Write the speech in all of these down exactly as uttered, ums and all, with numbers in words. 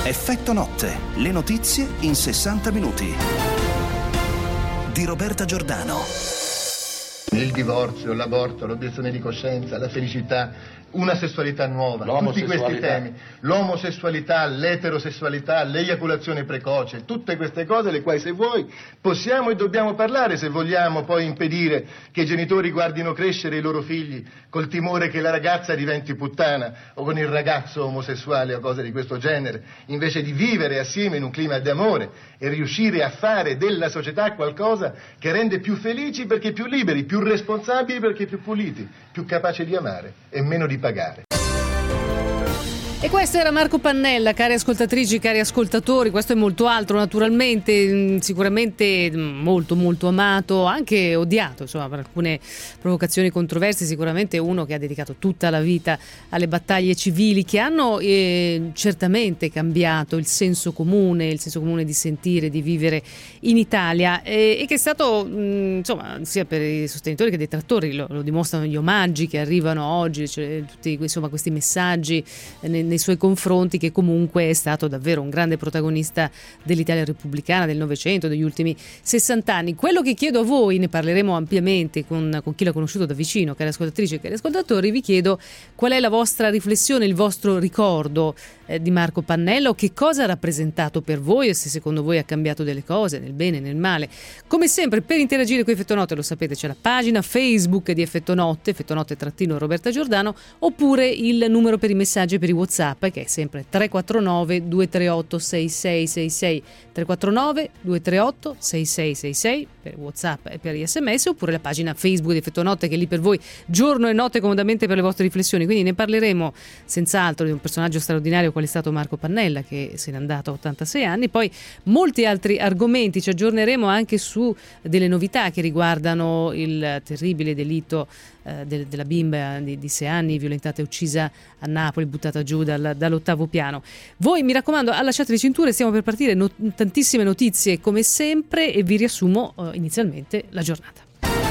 Effetto notte, le notizie in sessanta minuti. Di Roberta Giordano. Il divorzio, l'aborto, l'obiezione di coscienza, la felicità, una sessualità nuova, tutti questi temi, l'omosessualità, l'eterosessualità, l'eiaculazione precoce, tutte queste cose le quali, se vuoi, possiamo e dobbiamo parlare, se vogliamo poi impedire che i genitori guardino crescere i loro figli col timore che la ragazza diventi puttana o con il ragazzo omosessuale o cose di questo genere, invece di vivere assieme in un clima di amore e riuscire a fare della società qualcosa che rende più felici perché più liberi, più responsabili perché più puliti, più capaci di amare e meno di pagare. E questo era Marco Pannella, cari ascoltatrici, cari ascoltatori. Questo è molto altro, naturalmente, sicuramente molto molto amato, anche odiato, insomma, per alcune provocazioni controverse. Sicuramente uno che ha dedicato tutta la vita alle battaglie civili che hanno eh, certamente cambiato il senso comune, il senso comune di sentire, di vivere in Italia, e, e che è stato mh, insomma, sia per i sostenitori che i detrattori, lo, lo dimostrano gli omaggi che arrivano oggi, cioè, tutti insomma, questi messaggi eh, nei suoi confronti, che comunque è stato davvero un grande protagonista dell'Italia repubblicana, del Novecento, degli ultimi sessanta anni. Quello che chiedo a voi, ne parleremo ampiamente con, con chi l'ha conosciuto da vicino, cari ascoltatrici e cari ascoltatori, vi chiedo qual è la vostra riflessione, il vostro ricordo eh, di Marco Pannella, o che cosa ha rappresentato per voi e se secondo voi ha cambiato delle cose, nel bene, nel male. Come sempre, per interagire con Effetto Notte, lo sapete, c'è la pagina Facebook di Effetto Notte, Effetto Notte trattino Roberta Giordano, oppure il numero per i messaggi e per i WhatsApp, che è sempre tre quattro nove due tre otto sei sei sei sei, tre quattro nove due tre otto sei sei sei sei per WhatsApp e per gli sms, oppure la pagina Facebook di Effetto Notte, che è lì per voi giorno e notte comodamente per le vostre riflessioni. Quindi ne parleremo senz'altro di un personaggio straordinario qual è stato Marco Pannella, che se n'è andato a ottantasei anni, poi molti altri argomenti. Ci aggiorneremo anche su delle novità che riguardano il terribile delitto eh, de- della bimba di, di sei anni violentata e uccisa a Napoli, buttata giù dal, dall'ottavo piano. Voi, mi raccomando, allacciate le cinture, stiamo per partire, no- tantissime notizie come sempre, e vi riassumo eh, inizialmente la giornata.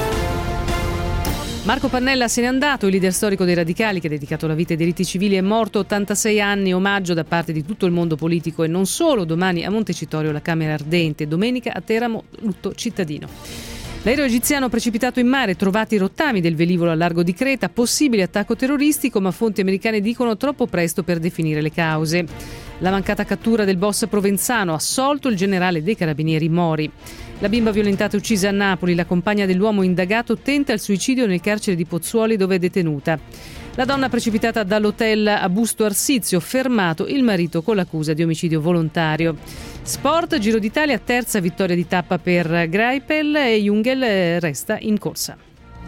Marco Pannella se n'è andato, il leader storico dei radicali che ha dedicato la vita ai diritti civili, è morto, ottantasei anni, omaggio da parte di tutto il mondo politico e non solo. Domani a Montecitorio la Camera Ardente, domenica a Teramo lutto cittadino. L'aereo egiziano precipitato in mare, trovati i rottami del velivolo a largo di Creta, possibile attacco terroristico, ma fonti americane dicono troppo presto per definire le cause. La mancata cattura del boss provenzano, assolto il generale dei carabinieri Mori. La bimba violentata e uccisa a Napoli, la compagna dell'uomo indagato tenta il suicidio nel carcere di Pozzuoli dove è detenuta. La donna precipitata dall'hotel a Busto Arsizio, fermato il marito con l'accusa di omicidio volontario. Sport, Giro d'Italia, terza vittoria di tappa per Greipel e Jungel resta in corsa.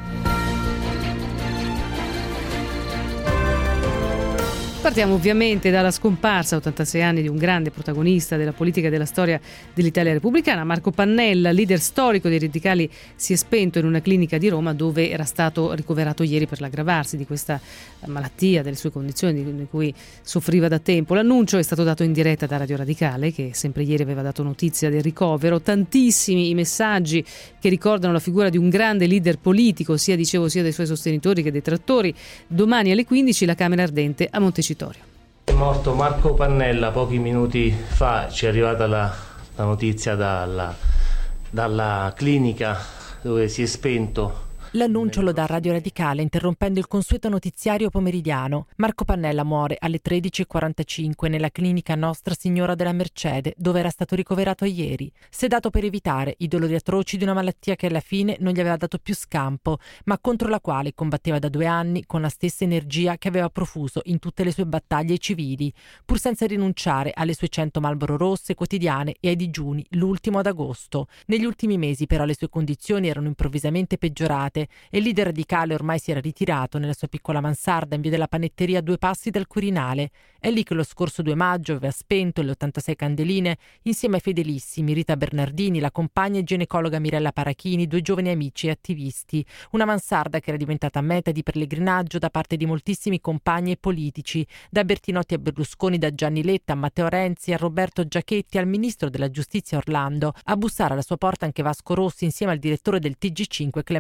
Partiamo ovviamente dalla scomparsa a ottantasei anni di un grande protagonista della politica e della storia dell'Italia repubblicana. Marco Pannella, leader storico dei radicali, si è spento in una clinica di Roma dove era stato ricoverato ieri per l'aggravarsi di questa malattia, delle sue condizioni di cui soffriva da tempo. L'annuncio è stato dato in diretta da Radio Radicale, che sempre ieri aveva dato notizia del ricovero. Tantissimi i messaggi che ricordano la figura di un grande leader politico, sia dicevo sia dei suoi sostenitori che dei detrattori. Domani alle quindici la Camera Ardente a Montecitorio. È morto Marco Pannella, pochi minuti fa ci è arrivata la, la notizia dalla, dalla clinica dove si è spento. L'annuncio lo dà Radio Radicale interrompendo il consueto notiziario pomeridiano. Marco Pannella muore alle tredici e quarantacinque nella clinica Nostra Signora della Mercede, dove era stato ricoverato ieri, sedato per evitare i dolori atroci di una malattia che alla fine non gli aveva dato più scampo, ma contro la quale combatteva da due anni con la stessa energia che aveva profuso in tutte le sue battaglie civili, pur senza rinunciare alle sue cento Marlboro rosse quotidiane e ai digiuni, l'ultimo ad agosto. Negli ultimi mesi però le sue condizioni erano improvvisamente peggiorate e il leader radicale ormai si era ritirato nella sua piccola mansarda in via della Panetteria a due passi dal Quirinale. È lì che lo scorso due maggio aveva spento le ottantasei candeline insieme ai fedelissimi Rita Bernardini, la compagna e ginecologa Mirella Parachini, due giovani amici e attivisti. Una mansarda che era diventata meta di pellegrinaggio da parte di moltissimi compagni e politici, da Bertinotti a Berlusconi, da Gianni Letta a Matteo Renzi a Roberto Giachetti al ministro della giustizia Orlando. A bussare alla sua porta anche Vasco Rossi insieme al direttore del T G cinque Clemente Mimo,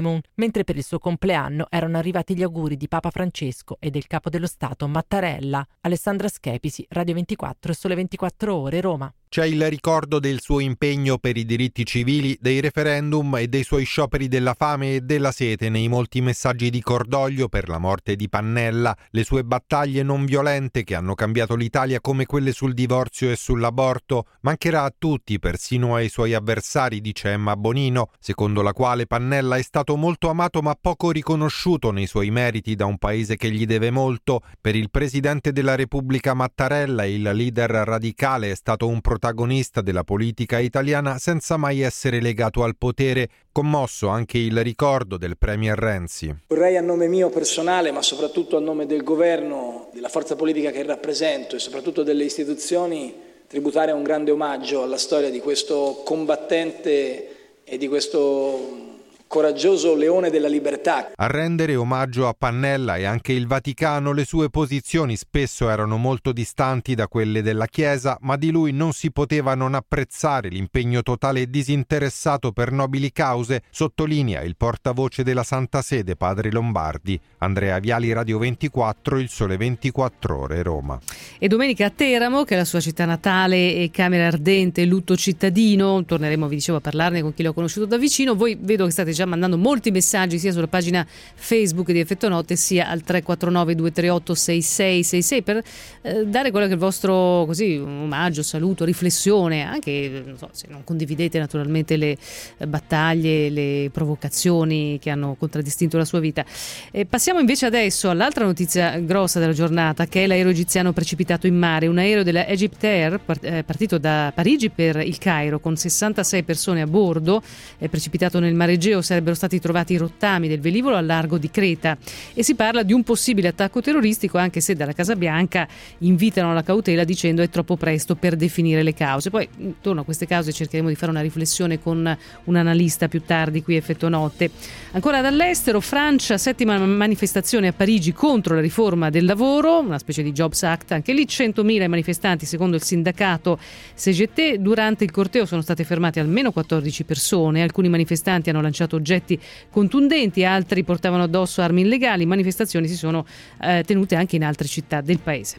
honeymoon, mentre per il suo compleanno erano arrivati gli auguri di Papa Francesco e del Capo dello Stato Mattarella. Alessandra Schepisi, Radio ventiquattro e Sole ventiquattro Ore, Roma. C'è il ricordo del suo impegno per i diritti civili, dei referendum e dei suoi scioperi della fame e della sete nei molti messaggi di cordoglio per la morte di Pannella, le sue battaglie non violente che hanno cambiato l'Italia come quelle sul divorzio e sull'aborto. Mancherà a tutti, persino ai suoi avversari, dice Emma Bonino, secondo la quale Pannella è stato molto amato ma poco riconosciuto nei suoi meriti da un paese che gli deve molto. Per il presidente della Repubblica Mattarella, il leader radicale è stato un protagonista della politica italiana senza mai essere legato al potere. Commosso anche il ricordo del premier Renzi. Vorrei a nome mio personale, ma soprattutto a nome del governo, della forza politica che rappresento e soprattutto delle istituzioni, tributare un grande omaggio alla storia di questo combattente e di questo coraggioso leone della libertà. A rendere omaggio a Pannella e anche il Vaticano, le sue posizioni spesso erano molto distanti da quelle della Chiesa, ma di lui non si poteva non apprezzare l'impegno totale e disinteressato per nobili cause, sottolinea il portavoce della Santa Sede, padre Lombardi. Andrea Viali, Radio ventiquattro, Il Sole ventiquattro Ore, Roma. E domenica a Teramo, che è la sua città natale, e Camera Ardente, lutto cittadino. Torneremo, vi dicevo, a parlarne con chi l'ha conosciuto da vicino. Voi vedo che state già mandando molti messaggi sia sulla pagina Facebook di Effetto Notte sia al tre quattro nove due tre otto sei sei sei sei per eh, dare quello che è il vostro così omaggio, saluto, riflessione, anche non so, se non condividete naturalmente le eh, battaglie, le provocazioni che hanno contraddistinto la sua vita. E passiamo invece adesso all'altra notizia grossa della giornata, che è l'aereo egiziano precipitato in mare. Un aereo della Egypt Air partito da Parigi per il Cairo con sessantasei persone a bordo, è precipitato nel Mar Egeo. Sarebbero stati trovati i rottami del velivolo al largo di Creta e si parla di un possibile attacco terroristico, anche se dalla Casa Bianca invitano alla cautela dicendo è troppo presto per definire le cause. Poi intorno a queste cause cercheremo di fare una riflessione con un analista più tardi qui a Effetto Notte. Ancora dall'estero, Francia, settima manifestazione a Parigi contro la riforma del lavoro, una specie di Jobs Act, anche lì centomila manifestanti secondo il sindacato C G T. Durante il corteo sono state fermate almeno quattordici persone, alcuni manifestanti hanno lanciato oggetti contundenti, altri portavano addosso armi illegali. Manifestazioni si sono eh, tenute anche in altre città del paese.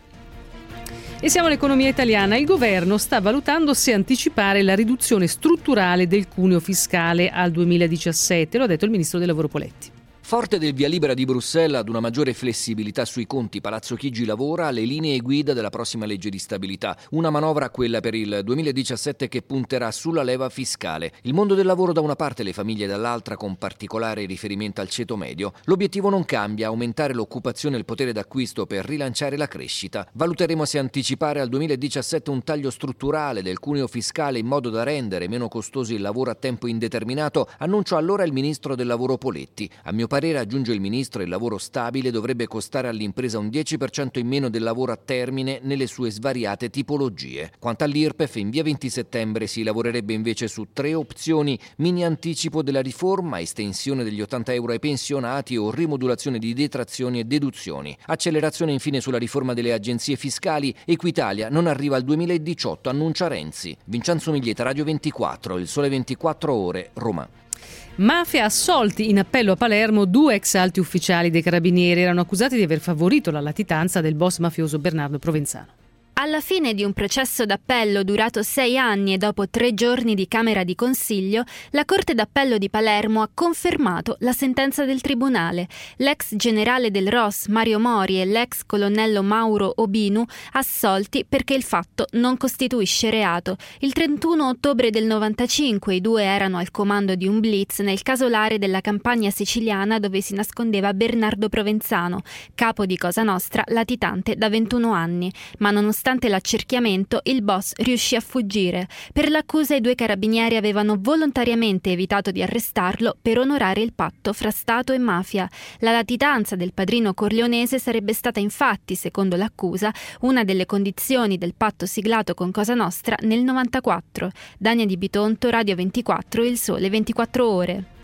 E siamo all'economia italiana. Il governo sta valutando se anticipare la riduzione strutturale del cuneo fiscale al duemiladiciassette, lo ha detto il ministro del lavoro Poletti. Forte del via libera di Bruxelles ad una maggiore flessibilità sui conti, Palazzo Chigi lavora alle linee guida della prossima legge di stabilità. Una manovra, quella per il duemiladiciassette, che punterà sulla leva fiscale. Il mondo del lavoro da una parte e le famiglie dall'altra, con particolare riferimento al ceto medio. L'obiettivo non cambia: aumentare l'occupazione e il potere d'acquisto per rilanciare la crescita. Valuteremo se anticipare al duemiladiciassette un taglio strutturale del cuneo fiscale in modo da rendere meno costoso il lavoro a tempo indeterminato, annunciò allora il ministro del lavoro Poletti. A mio parere, aggiunge il ministro, il lavoro stabile dovrebbe costare all'impresa un dieci per cento in meno del lavoro a termine nelle sue svariate tipologie. Quanto all'I R P E F, in via venti settembre si lavorerebbe invece su tre opzioni: mini anticipo della riforma, estensione degli ottanta euro ai pensionati o rimodulazione di detrazioni e deduzioni. Accelerazione infine sulla riforma delle agenzie fiscali. Equitalia non arriva al duemiladiciotto, annuncia Renzi. Vincenzo Miglieta, Radio ventiquattro, Il Sole ventiquattro Ore, Roma. Mafia, assolti in appello a Palermo due ex alti ufficiali dei Carabinieri. Erano accusati di aver favorito la latitanza del boss mafioso Bernardo Provenzano. Alla fine di un processo d'appello durato sei anni e dopo tre giorni di Camera di Consiglio, la Corte d'Appello di Palermo ha confermato la sentenza del Tribunale. L'ex generale del R O S Mario Mori e l'ex colonnello Mauro Obinu assolti perché il fatto non costituisce reato. Il trentuno ottobre del novantacinque i due erano al comando di un blitz nel casolare della campagna siciliana dove si nascondeva Bernardo Provenzano, capo di Cosa Nostra, latitante da ventuno anni, ma nonostante Nonostante l'accerchiamento, il boss riuscì a fuggire. Per l'accusa i due carabinieri avevano volontariamente evitato di arrestarlo per onorare il patto fra Stato e mafia. La latitanza del padrino corleonese sarebbe stata infatti, secondo l'accusa, una delle condizioni del patto siglato con Cosa Nostra nel novantaquattro. Dania Di Bitonto, Radio ventiquattro, Il Sole ventiquattro Ore.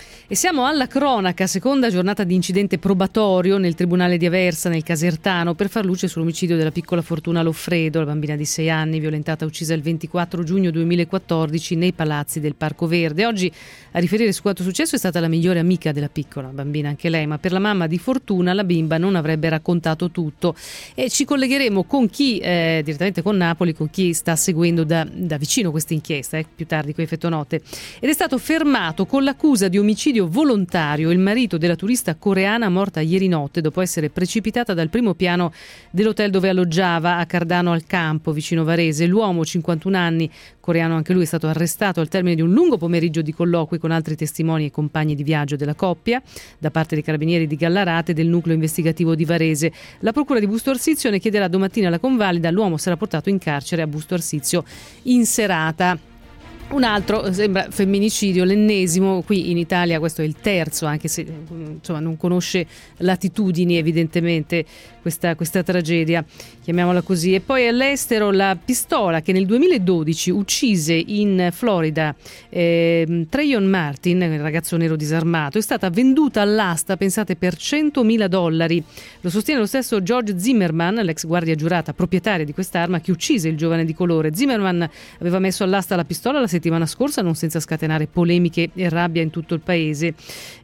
E siamo alla cronaca, seconda giornata di incidente probatorio nel Tribunale di Aversa, nel Casertano, per far luce sull'omicidio della piccola Fortuna Loffredo, la bambina di sei anni, violentata e uccisa il ventiquattro giugno duemilaquattordici nei palazzi del Parco Verde. Oggi a riferire su quanto successo è stata la migliore amica della piccola bambina, anche lei, ma per la mamma di Fortuna la bimba non avrebbe raccontato tutto. E ci collegheremo con chi, eh, direttamente con Napoli, con chi sta seguendo da, da vicino questa inchiesta, eh, più tardi qui a Fettonote. Ed è stato fermato con l'accusa di omicidio volontario il marito della turista coreana morta ieri notte dopo essere precipitata dal primo piano dell'hotel dove alloggiava a Cardano al Campo, vicino Varese. L'uomo, cinquantuno anni, coreano anche lui, è stato arrestato al termine di un lungo pomeriggio di colloqui con altri testimoni e compagni di viaggio della coppia da parte dei carabinieri di Gallarate e del nucleo investigativo di Varese. La procura di Busto Arsizio ne chiederà domattina la convalida. L'uomo sarà portato in carcere a Busto Arsizio in serata. Un altro sembra femminicidio, l'ennesimo qui in Italia, questo è il terzo, anche se insomma non conosce latitudini evidentemente questa, questa tragedia, chiamiamola così. E poi all'estero la pistola che nel duemiladodici uccise in Florida eh, Trayvon Martin, il ragazzo nero disarmato, è stata venduta all'asta, pensate, per centomila dollari. Lo sostiene lo stesso George Zimmerman, l'ex guardia giurata proprietaria di quest'arma che uccise il giovane di colore. Zimmerman aveva messo all'asta la pistola la settimana scorsa, non senza scatenare polemiche e rabbia in tutto il paese.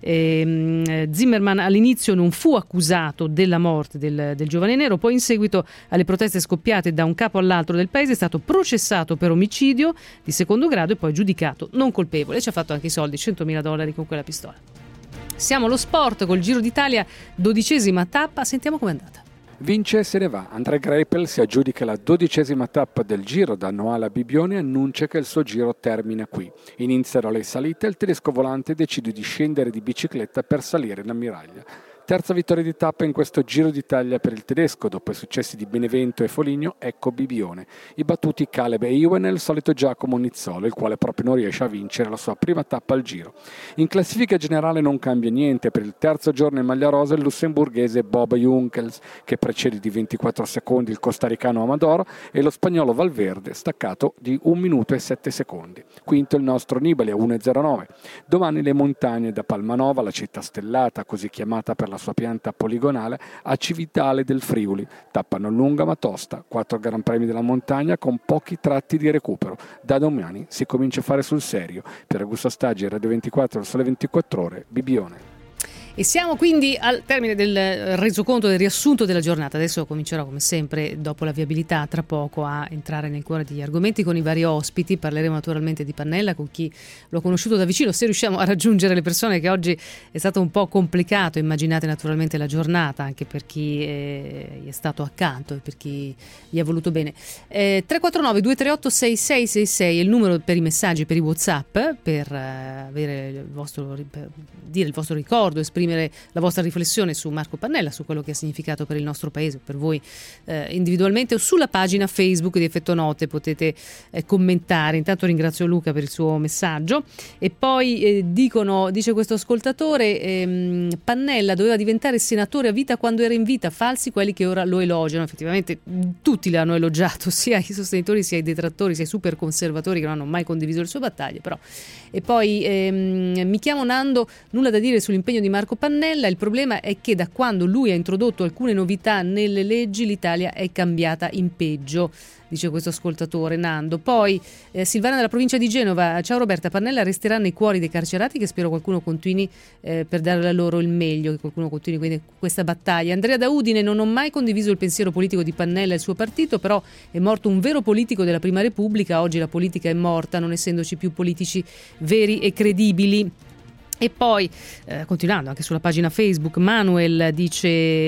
Eh, Zimmerman all'inizio non fu accusato della morte del, del giovane nero, poi in seguito alle proteste scoppiate da un capo all'altro del paese è stato processato per omicidio di secondo grado e poi giudicato non colpevole. Ci ha fatto anche i soldi, centomila dollari con quella pistola. Siamo allo sport col Giro d'Italia, dodicesima tappa, sentiamo com'è andata. Vince e se ne va. Andrea Greipel si aggiudica la dodicesima tappa del Giro da Noala a Bibione e annuncia che il suo giro termina qui. Iniziano le salite e il tedesco volante decide di scendere di bicicletta per salire in ammiraglia. Terza vittoria di tappa in questo Giro d'Italia per il tedesco, dopo i successi di Benevento e Foligno, ecco Bibione. I battuti Caleb e Iwen e il solito Giacomo Nizzolo, il quale proprio non riesce a vincere la sua prima tappa al Giro. In classifica generale non cambia niente, per il terzo giorno in maglia rosa il lussemburghese Bob Junkels, che precede di ventiquattro secondi il costaricano Amador, e lo spagnolo Valverde, staccato di un minuto e sette secondi. Quinto il nostro Nibali a uno e zero nove. Domani le montagne da Palmanova, la città stellata, così chiamata per la sua pianta poligonale, a Civitale del Friuli. Tappa non lunga ma tosta, quattro gran premi della montagna con pochi tratti di recupero. Da domani si comincia a fare sul serio. Per Augusto Staggi, Radio ventiquattro, il Sole ventiquattro Ore, Bibione. E siamo quindi al termine del resoconto, del riassunto della giornata. Adesso comincerò, come sempre, dopo la viabilità, tra poco a entrare nel cuore degli argomenti con i vari ospiti. Parleremo naturalmente di Pannella, con chi l'ho conosciuto da vicino, se riusciamo a raggiungere le persone, che oggi è stato un po' complicato. Immaginate naturalmente la giornata, anche per chi è, è stato accanto e per chi gli ha voluto bene. Eh, tre quattro nove due tre otto sei sei sei sei è il numero per i messaggi, per i WhatsApp, per eh, avere il vostro, per dire il vostro ricordo, esprimere la vostra riflessione su Marco Pannella, su quello che ha significato per il nostro paese, per voi eh, individualmente, o sulla pagina Facebook di Fettonote potete eh, commentare. Intanto ringrazio Luca per il suo messaggio. E poi eh, dicono, dice questo ascoltatore, ehm, Pannella doveva diventare senatore a vita quando era in vita, falsi quelli che ora lo elogiano. Effettivamente tutti l'hanno elogiato, sia i sostenitori sia i detrattori sia i super conservatori che non hanno mai condiviso le sue battaglie, però. E poi ehm, mi chiamo Nando, nulla da dire sull'impegno di Marco Pannella, il problema è che da quando lui ha introdotto alcune novità nelle leggi l'Italia è cambiata in peggio, dice questo ascoltatore Nando. Poi eh, Silvana della provincia di Genova, ciao Roberta, Pannella resterà nei cuori dei carcerati, che spero qualcuno continui eh, per dare a loro il meglio, che qualcuno continui quindi questa battaglia. Andrea da Udine, non ho mai condiviso il pensiero politico di Pannella e il suo partito, però è morto un vero politico della Prima Repubblica, oggi la politica è morta, non essendoci più politici veri e credibili. E poi, eh, continuando anche sulla pagina Facebook, Manuel dice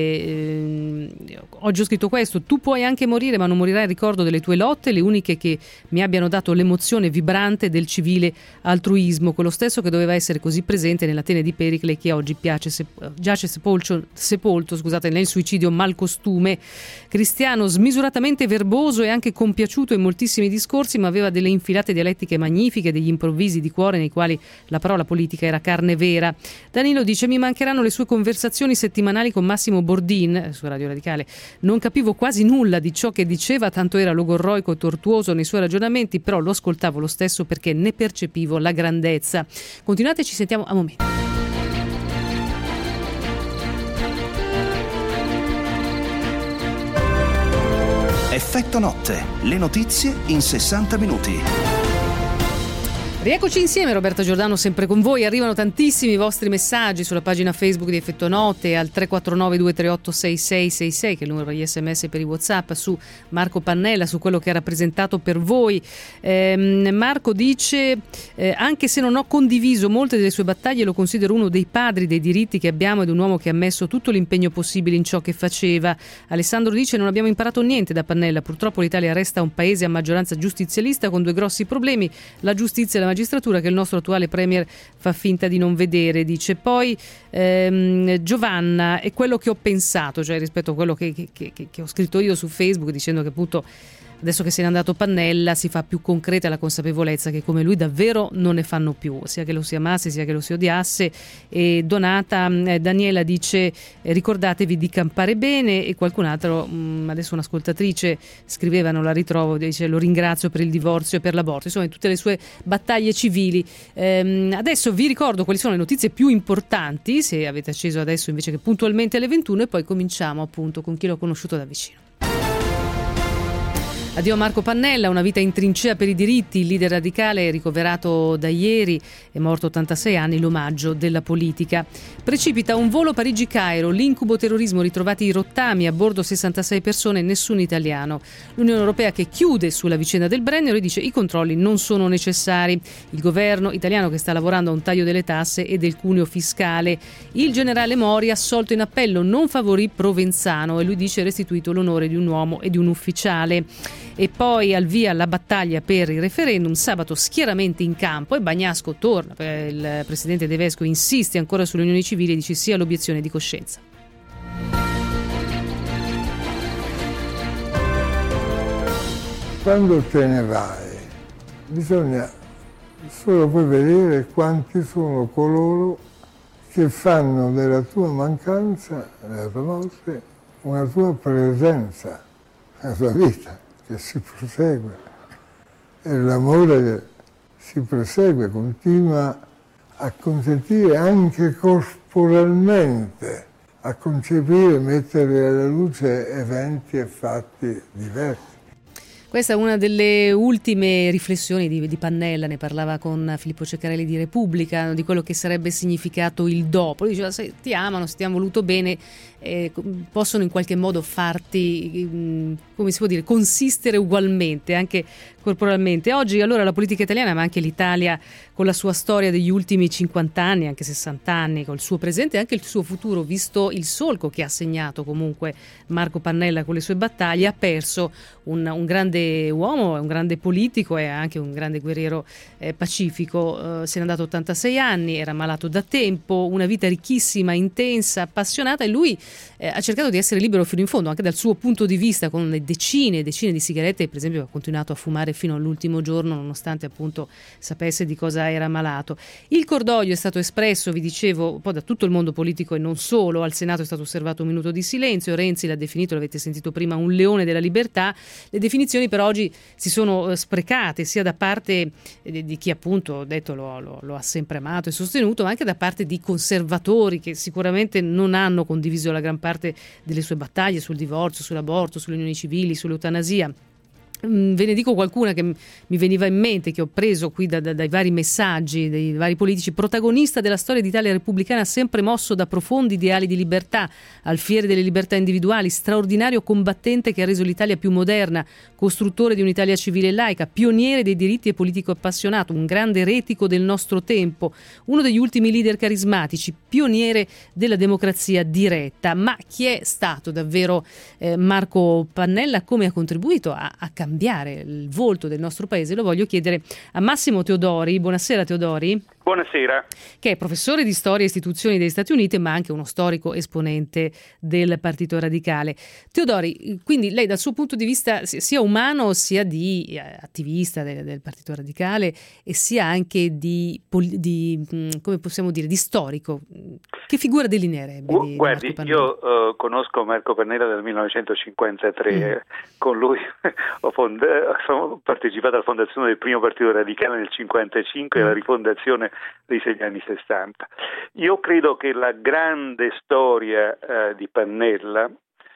eh, oggi ho scritto questo: tu puoi anche morire ma non morirai in ricordo delle tue lotte, le uniche che mi abbiano dato l'emozione vibrante del civile altruismo, quello stesso che doveva essere così presente nell'Atene di Pericle, che oggi piace se, giace sepolto, sepolto scusate, nel suicidio malcostume. Cristiano, smisuratamente verboso e anche compiaciuto in moltissimi discorsi, ma aveva delle infilate dialettiche magnifiche, degli improvvisi di cuore nei quali la parola politica era cara carne vera. Danilo dice: mi mancheranno le sue conversazioni settimanali con Massimo Bordin su Radio Radicale. Non capivo quasi nulla di ciò che diceva, tanto era logorroico e tortuoso nei suoi ragionamenti, però lo ascoltavo lo stesso perché ne percepivo la grandezza. Continuate, ci sentiamo a momenti. Effetto notte, le notizie in sessanta minuti. Rieccoci insieme, Roberta Giordano sempre con voi. Arrivano tantissimi vostri messaggi sulla pagina Facebook di Effetto Notte al tre quattro nove due tre otto sei sei sei sei, che è il numero degli sms per i WhatsApp, su Marco Pannella, su quello che ha rappresentato per voi. Eh, Marco dice: eh, anche se non ho condiviso molte delle sue battaglie, lo considero uno dei padri dei diritti che abbiamo ed un uomo che ha messo tutto l'impegno possibile in ciò che faceva. Alessandro dice: non abbiamo imparato niente da Pannella, purtroppo l'Italia resta un paese a maggioranza giustizialista con due grossi problemi, la giustizia e la magistratura, che il nostro attuale premier fa finta di non vedere. Dice poi ehm, Giovanna: è quello che ho pensato, cioè rispetto a quello che, che, che, che ho scritto io su Facebook, dicendo che appunto adesso che se n'è andato Pannella si fa più concreta la consapevolezza che come lui davvero non ne fanno più, sia che lo si amasse sia che lo si odiasse. E Donata eh, Daniela dice: eh, ricordatevi di campare bene. E qualcun altro, mh, adesso un'ascoltatrice scriveva, non la ritrovo, dice: lo ringrazio per il divorzio e per l'aborto, insomma in tutte le sue battaglie civili. Ehm, adesso vi ricordo quali sono le notizie più importanti, se avete acceso adesso invece che puntualmente alle ventuno, e poi cominciamo appunto con chi l'ho conosciuto da vicino. Addio Marco Pannella, una vita in trincea per i diritti, il leader radicale ricoverato da ieri, è morto a ottantasei anni, l'omaggio della politica. Precipita un volo Parigi-Cairo, l'incubo terrorismo, ritrovati i rottami, a bordo sessantasei persone, nessun italiano. L'Unione Europea che chiude sulla vicenda del Brennero e dice: i controlli non sono necessari. Il governo italiano che sta lavorando a un taglio delle tasse e del cuneo fiscale. Il generale Mori, assolto in appello, non favorì Provenzano e lui dice: restituito l'onore di un uomo e di un ufficiale. E poi al via la battaglia per il referendum, sabato schieramenti in campo e Bagnasco torna, il presidente De Vesco insiste ancora sulle unioni civili e dice sia l'obiezione di coscienza. Quando te ne vai bisogna solo poi vedere quanti sono coloro che fanno della tua mancanza, della tua morte, una tua presenza nella tua vita, che si prosegue, e l'amore che si prosegue continua a consentire anche corporalmente, a concepire, mettere alla luce eventi e fatti diversi. Questa è una delle ultime riflessioni di, di Pannella, ne parlava con Filippo Ceccarelli di Repubblica, di quello che sarebbe significato il dopo. Lui diceva: se ti amano, se ti hanno voluto bene, eh, possono in qualche modo farti, mh, come si può dire, consistere ugualmente, anche corporalmente. Oggi allora la politica italiana, ma anche l'Italia con la sua storia degli ultimi cinquanta anni, anche sessanta anni, col suo presente e anche il suo futuro, visto il solco che ha segnato comunque Marco Pannella con le sue battaglie, ha perso un, un grande uomo, un grande politico e anche un grande guerriero eh, pacifico. Eh, se n'è andato a ottantasei anni, era malato da tempo, una vita ricchissima, intensa, appassionata, e lui eh, ha cercato di essere libero fino in fondo, anche dal suo punto di vista, con decine e decine di sigarette, per esempio ha continuato a fumare fino all'ultimo giorno, nonostante appunto sapesse di cosa era malato. Il cordoglio è stato espresso, vi dicevo, un po' da tutto il mondo politico e non solo. Al Senato è stato osservato un minuto di silenzio. Renzi l'ha definito, l'avete sentito prima, un leone della libertà. Le definizioni per oggi si sono sprecate sia da parte di chi appunto, ho detto, lo, lo, lo ha sempre amato e sostenuto, ma anche da parte di conservatori che sicuramente non hanno condiviso la gran parte delle sue battaglie sul divorzio, sull'aborto, sulle unioni civili, sull'eutanasia. Ve ne dico qualcuna che mi veniva in mente, che ho preso qui da, da, dai vari messaggi dei vari politici. Protagonista della storia d'Italia repubblicana, sempre mosso da profondi ideali di libertà, alfiere delle libertà individuali, straordinario combattente che ha reso l'Italia più moderna, costruttore di un'Italia civile e laica, pioniere dei diritti e politico appassionato, un grande eretico del nostro tempo, uno degli ultimi leader carismatici, pioniere della democrazia diretta. Ma chi è stato davvero eh, Marco Pannella? Come ha contribuito a, a cambiare il volto del nostro paese? Lo voglio chiedere a Massimo Teodori. Buonasera Teodori. Buonasera. Che è professore di storia e istituzioni degli Stati Uniti, ma anche uno storico esponente del Partito Radicale. Teodori, quindi lei dal suo punto di vista sia umano sia di attivista del, del Partito Radicale e sia anche di, di come possiamo dire, di storico, che figura delineerebbe? Di, Guardi, di io uh, conosco Marco Pannella dal millenovecentocinquantatré, mm. con lui ho, fond- ho partecipato alla fondazione del primo Partito Radicale nel cinquantacinque e alla rifondazione dei segni anni sessanta. Io credo che la grande storia eh, di Pannella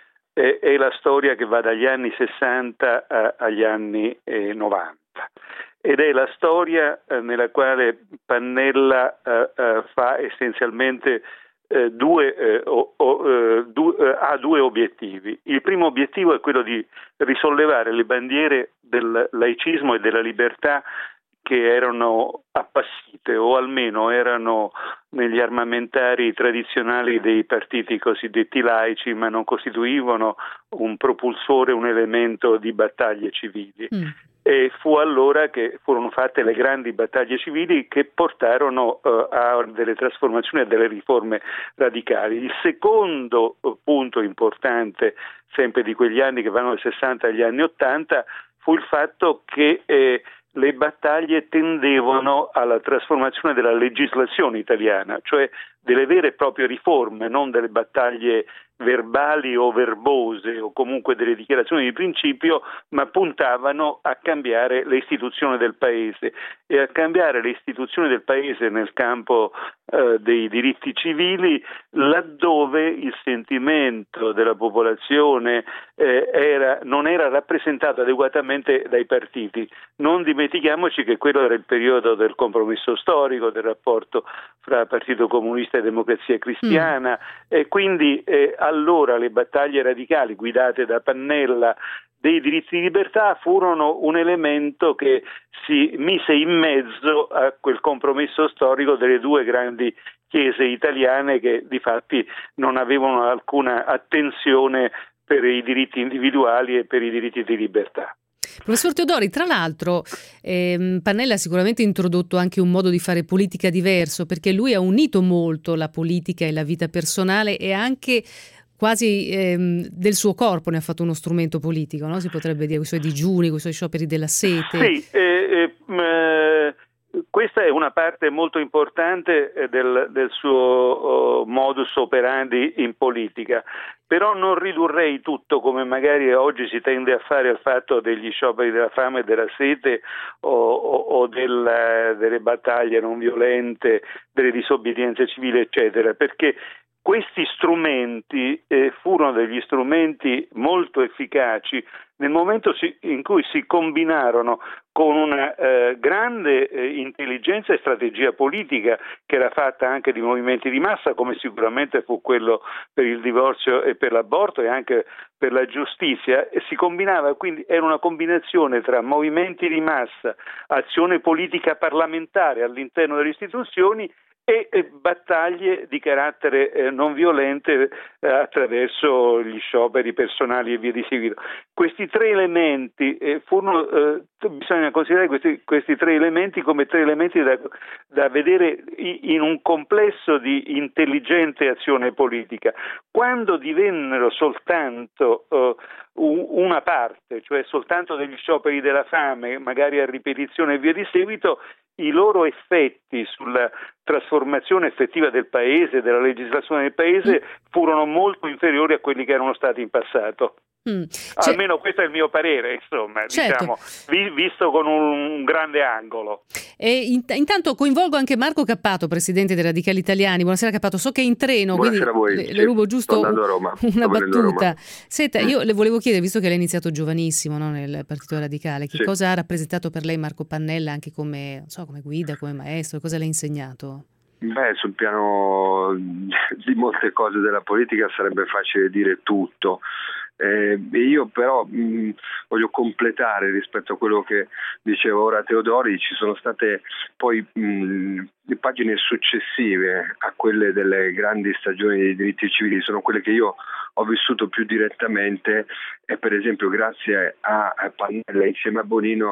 è, è la storia che va dagli anni sessanta a, agli anni eh, novanta ed è la storia eh, nella quale Pannella eh, eh, fa essenzialmente eh, due, eh, o, o, eh, du, eh, ha due obiettivi. Il primo obiettivo è quello di risollevare le bandiere del laicismo e della libertà che erano appassite o almeno erano negli armamentari tradizionali dei partiti cosiddetti laici, ma non costituivano un propulsore, un elemento di battaglie civili. Mm. E fu allora che furono fatte le grandi battaglie civili che portarono uh, a delle trasformazioni e delle riforme radicali. Il secondo uh, punto importante, sempre di quegli anni che vanno dal sessanta agli anni ottanta, fu il fatto che eh, le battaglie tendevano alla trasformazione della legislazione italiana, cioè delle vere e proprie riforme, non delle battaglie verbali o verbose o comunque delle dichiarazioni di principio, ma puntavano a cambiare le istituzioni del Paese e a cambiare le istituzioni del Paese nel campo eh, dei diritti civili, laddove il sentimento della popolazione eh, era, non era rappresentato adeguatamente dai partiti. Non dimentichiamoci che quello era il periodo del compromesso storico, del rapporto fra Partito Comunista e Democrazia Cristiana mm. e quindi eh, allora le battaglie radicali guidate da Pannella dei diritti di libertà furono un elemento che si mise in mezzo a quel compromesso storico delle due grandi chiese italiane che di fatti non avevano alcuna attenzione per i diritti individuali e per i diritti di libertà. Professor Teodori, tra l'altro ehm, Pannella ha sicuramente introdotto anche un modo di fare politica diverso, perché lui ha unito molto la politica e la vita personale e anche quasi ehm, del suo corpo ne ha fatto uno strumento politico, no? Si potrebbe dire, con i suoi digiuni, con i suoi scioperi della sete. Sì, eh, eh, questa è una parte molto importante del, del suo oh, modus operandi in politica, però non ridurrei tutto, come magari oggi si tende a fare, al fatto degli scioperi della fame e della sete o, o, o del, delle battaglie non violente, delle disobbedienze civili, eccetera, perché questi strumenti eh, furono degli strumenti molto efficaci nel momento si, in cui si combinarono con una eh, grande eh, intelligenza e strategia politica che era fatta anche di movimenti di massa, come sicuramente fu quello per il divorzio e per l'aborto e anche per la giustizia, e si combinava, quindi era una combinazione tra movimenti di massa, azione politica parlamentare all'interno delle istituzioni e battaglie di carattere eh, non violente eh, attraverso gli scioperi personali e via di seguito. Questi tre elementi eh, furono, eh, bisogna considerare questi, questi tre elementi come tre elementi da, da vedere in un complesso di intelligente azione politica. Quando divennero soltanto eh, una parte, cioè soltanto degli scioperi della fame, magari a ripetizione e via di seguito, i loro effetti sulla trasformazione effettiva del paese, della legislazione del paese, furono molto inferiori a quelli che erano stati in passato. Mm. Cioè, almeno questo è il mio parere, insomma, certo. diciamo, vi, visto con un, un grande angolo. E in, intanto coinvolgo anche Marco Cappato, presidente dei Radicali Italiani. Buonasera Cappato, so che è in treno, Buonasera quindi a voi. le, le rubo giusto un, una battuta. Senta, mm. io le volevo chiedere, visto che lei ha iniziato giovanissimo, no, nel Partito Radicale, che sì. cosa ha rappresentato per lei Marco Pannella anche come, non so, come guida, come maestro, cosa le ha insegnato? Beh, sul piano di molte cose della politica sarebbe facile dire tutto. Eh, io però mh, voglio completare rispetto a quello che diceva ora Teodori. Ci sono state poi mh, le pagine successive a quelle delle grandi stagioni dei diritti civili, sono quelle che io ho vissuto più direttamente, e per esempio grazie a, a Pannella insieme a Bonino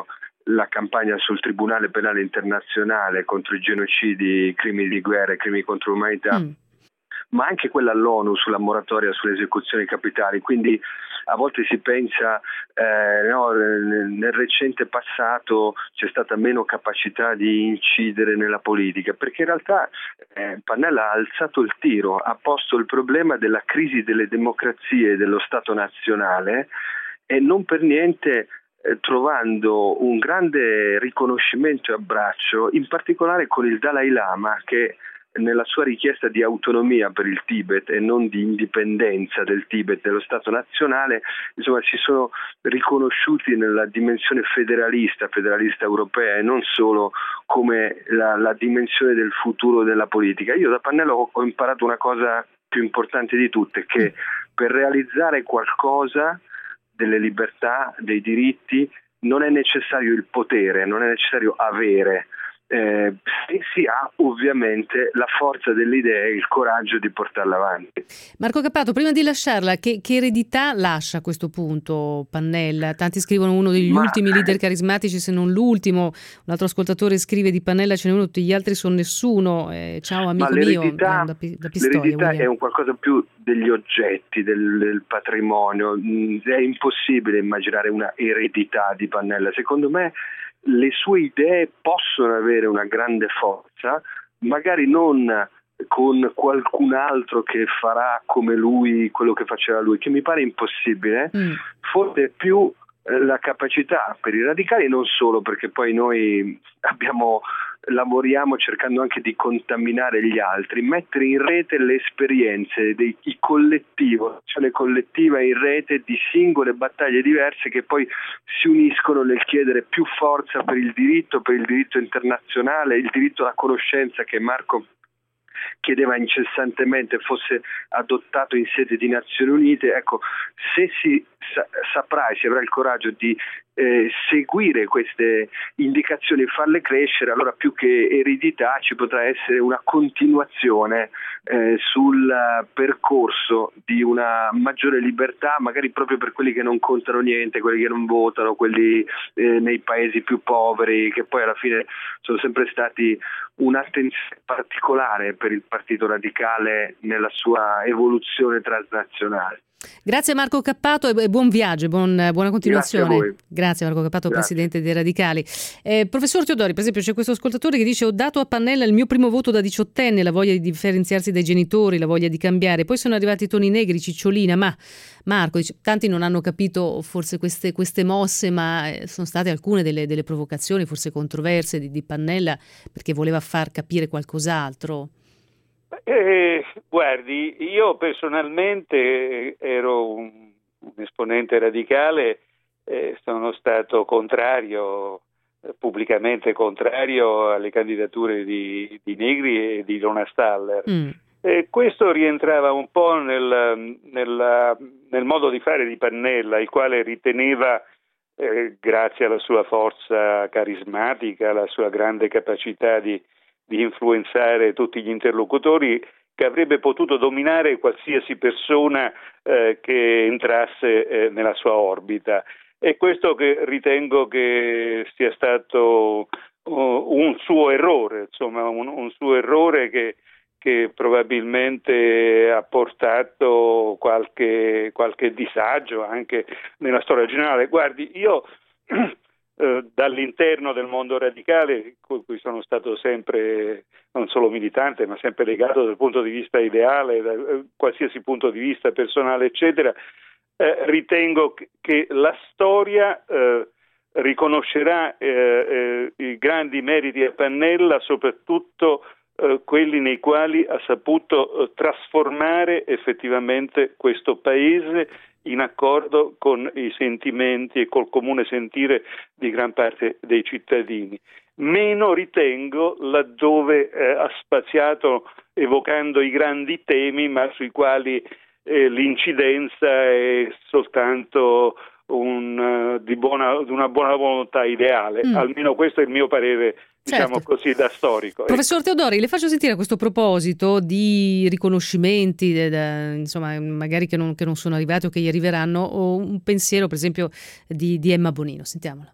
la campagna sul Tribunale Penale Internazionale contro i genocidi, i crimini di guerra e i crimini contro l'umanità, mm. ma anche quella all'ONU sulla moratoria sulle esecuzioni capitali. Quindi a volte si pensa eh, no, nel, nel recente passato c'è stata meno capacità di incidere nella politica, perché in realtà eh, Pannella ha alzato il tiro, ha posto il problema della crisi delle democrazie dello Stato nazionale e non per niente eh, trovando un grande riconoscimento e abbraccio, in particolare con il Dalai Lama, che nella sua richiesta di autonomia per il Tibet e non di indipendenza del Tibet dello Stato nazionale, insomma, si sono riconosciuti nella dimensione federalista, federalista europea e non solo come la, la dimensione del futuro della politica. Io da Pannella ho, ho imparato una cosa più importante di tutte, che per realizzare qualcosa delle libertà, dei diritti, non è necessario il potere, non è necessario avere. Eh, se si ha ovviamente la forza delle idee e il coraggio di portarla avanti. Marco Cappato, prima di lasciarla, che, che eredità lascia a questo punto Pannella? Tanti scrivono uno degli Ma... ultimi leader carismatici, se non l'ultimo. Un altro ascoltatore scrive di Pannella ce n'è uno, tutti gli altri sono nessuno. Eh, ciao amico Ma l'eredità, mio, da, da Pistoia. L'eredità William. è un qualcosa più degli oggetti, del, del patrimonio. È impossibile immaginare una eredità di Pannella. Secondo me le sue idee possono avere una grande forza, magari non con qualcun altro che farà come lui quello che faceva lui, che mi pare impossibile, mm. forse più eh, la capacità per i radicali, non solo perché poi noi abbiamo lavoriamo cercando anche di contaminare gli altri, mettere in rete le esperienze dei i collettivo, cioè le collettiva in rete di singole battaglie diverse che poi si uniscono nel chiedere più forza per il diritto, per il diritto internazionale, il diritto alla conoscenza che Marco chiedeva incessantemente fosse adottato in sede di Nazioni Unite. Ecco, se si sa, saprà e si avrà il coraggio di eh, seguire queste indicazioni e farle crescere, allora più che eredità ci potrà essere una continuazione eh, sul percorso di una maggiore libertà, magari proprio per quelli che non contano niente, quelli che non votano, quelli eh, nei paesi più poveri, che poi alla fine sono sempre stati un'attenzione particolare per il Partito Radicale nella sua evoluzione transnazionale. Grazie Marco Cappato e buon viaggio, buon, buona continuazione. Grazie a voi. Grazie Marco Cappato, Grazie. Presidente dei Radicali. Eh, professor Teodori, per esempio c'è questo ascoltatore che dice: ho dato a Pannella il mio primo voto da diciottenne, la voglia di differenziarsi dai genitori, la voglia di cambiare, poi sono arrivati i toni negri, Cicciolina, ma Marco dice, tanti non hanno capito forse queste, queste mosse, ma sono state alcune delle, delle provocazioni, forse controverse di, di Pannella, perché voleva far capire qualcos'altro. Eh, guardi, io personalmente ero un, un esponente radicale, eh, sono stato contrario, eh, pubblicamente contrario alle candidature di, di Negri e di Ilona Staller. Mm. Eh, questo rientrava un po' nel, nel, nel modo di fare di Pannella, il quale riteneva, eh, grazie alla sua forza carismatica, alla sua grande capacità di di influenzare tutti gli interlocutori, che avrebbe potuto dominare qualsiasi persona eh, che entrasse eh, nella sua orbita. E questo che ritengo che sia stato uh, un suo errore, insomma un, un suo errore che, che probabilmente ha portato qualche, qualche disagio anche nella storia generale. Guardi, io Eh, dall'interno del mondo radicale, con cui sono stato sempre non solo militante ma sempre legato dal punto di vista ideale, da eh, qualsiasi punto di vista personale eccetera, eh, ritengo che, che la storia eh, riconoscerà eh, eh, i grandi meriti a Pannella, soprattutto eh, quelli nei quali ha saputo eh, trasformare effettivamente questo paese in accordo con i sentimenti e col comune sentire di gran parte dei cittadini. Meno ritengo laddove eh, ha spaziato evocando i grandi temi, ma sui quali eh, l'incidenza è soltanto un, uh, di, buona, di una buona volontà ideale. Mm. Almeno questo è il mio parere, diciamo certo. così, da storico. Professor Teodori, le faccio sentire a questo proposito di riconoscimenti, de, de, insomma, magari che non, che non sono arrivati o che gli arriveranno, o un pensiero, per esempio, di, di Emma Bonino. Sentiamola.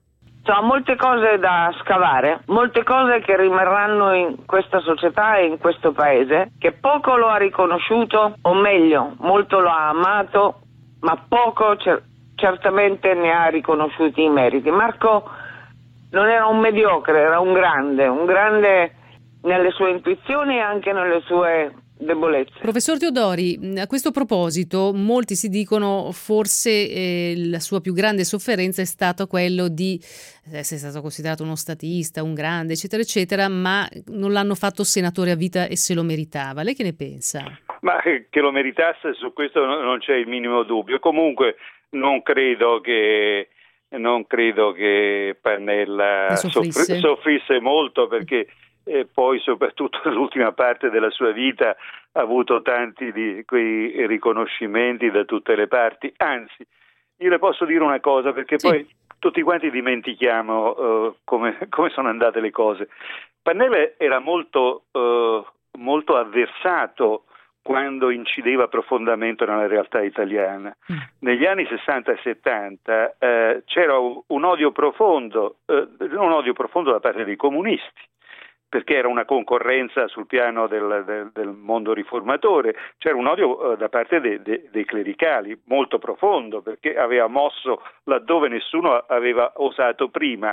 Ha molte cose da scavare, molte cose che rimarranno in questa società e in questo paese, che poco lo ha riconosciuto, o meglio, molto lo ha amato, ma poco cer- certamente ne ha riconosciuti i meriti. Marco non era un mediocre, era un grande, un grande nelle sue intuizioni e anche nelle sue debolezze. Professor Teodori, a questo proposito molti si dicono forse eh, la sua più grande sofferenza è stato quello di essere stato considerato uno statista, un grande, eccetera, eccetera, ma non l'hanno fatto senatore a vita e se lo meritava. Lei che ne pensa? Ma che lo meritasse, su questo non c'è il minimo dubbio. Comunque non credo che non credo che Pannella soffrisse. soffrisse molto, perché e poi soprattutto nell'ultima parte della sua vita ha avuto tanti di quei riconoscimenti da tutte le parti. Anzi, io le posso dire una cosa, perché sì. poi tutti quanti dimentichiamo uh, come, come sono andate le cose. Pannella era molto, uh, molto avversato quando incideva profondamente nella realtà italiana. Mm. Negli anni sessanta e settanta uh, c'era un, un odio profondo, uh, un odio profondo da parte dei comunisti, perché era una concorrenza sul piano del, del, del mondo riformatore, c'era un odio uh, da parte de, de, dei clericali molto profondo, perché aveva mosso laddove nessuno aveva osato prima.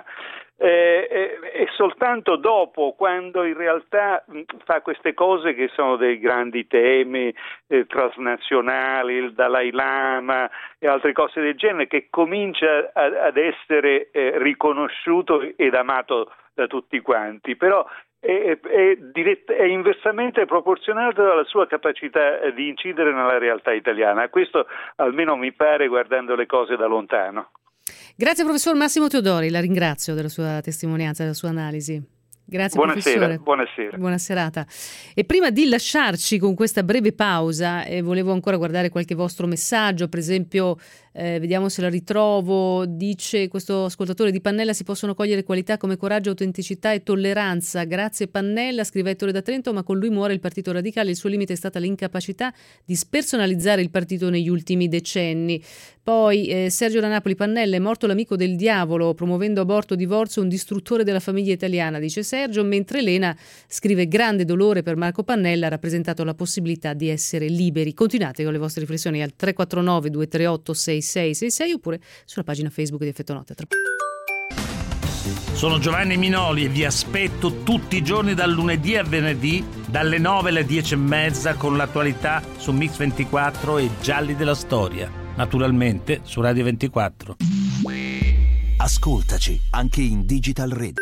Eh, eh, e soltanto dopo, quando in realtà mh, fa queste cose che sono dei grandi temi eh, transnazionali, il Dalai Lama e altre cose del genere, che comincia a, ad essere eh, riconosciuto ed amato da tutti quanti, però è, è, dirett- è inversamente proporzionato alla sua capacità di incidere nella realtà italiana. Questo almeno mi pare, guardando le cose da lontano. Grazie professor Massimo Teodori, la ringrazio della sua testimonianza, della sua analisi. Grazie buonasera, professore. Buonasera. Buona serata. E prima di lasciarci con questa breve pausa, eh, volevo ancora guardare qualche vostro messaggio, per esempio, eh, vediamo se la ritrovo, dice questo ascoltatore: di Pannella si possono cogliere qualità come coraggio, autenticità e tolleranza. Grazie Pannella, scrive Ettore da Trento, ma con lui muore il Partito Radicale, il suo limite è stata l'incapacità di spersonalizzare il partito negli ultimi decenni. Poi eh, Sergio da Napoli: Pannella è morto l'amico del diavolo, promuovendo aborto, divorzio, un distruttore della famiglia italiana, dice Sergio, mentre Elena scrive: grande dolore per Marco Pannella, ha rappresentato la possibilità di essere liberi. Continuate con le vostre riflessioni al tre quattro nove due tre otto sei sei sei sei oppure sulla pagina Facebook di Effetto Notte. Sono Giovanni Minoli e vi aspetto tutti i giorni dal lunedì a venerdì dalle nove alle dieci e mezza con l'attualità su Mix ventiquattro e Gialli della Storia, naturalmente su Radio ventiquattro. Ascoltaci anche in Digital Radio.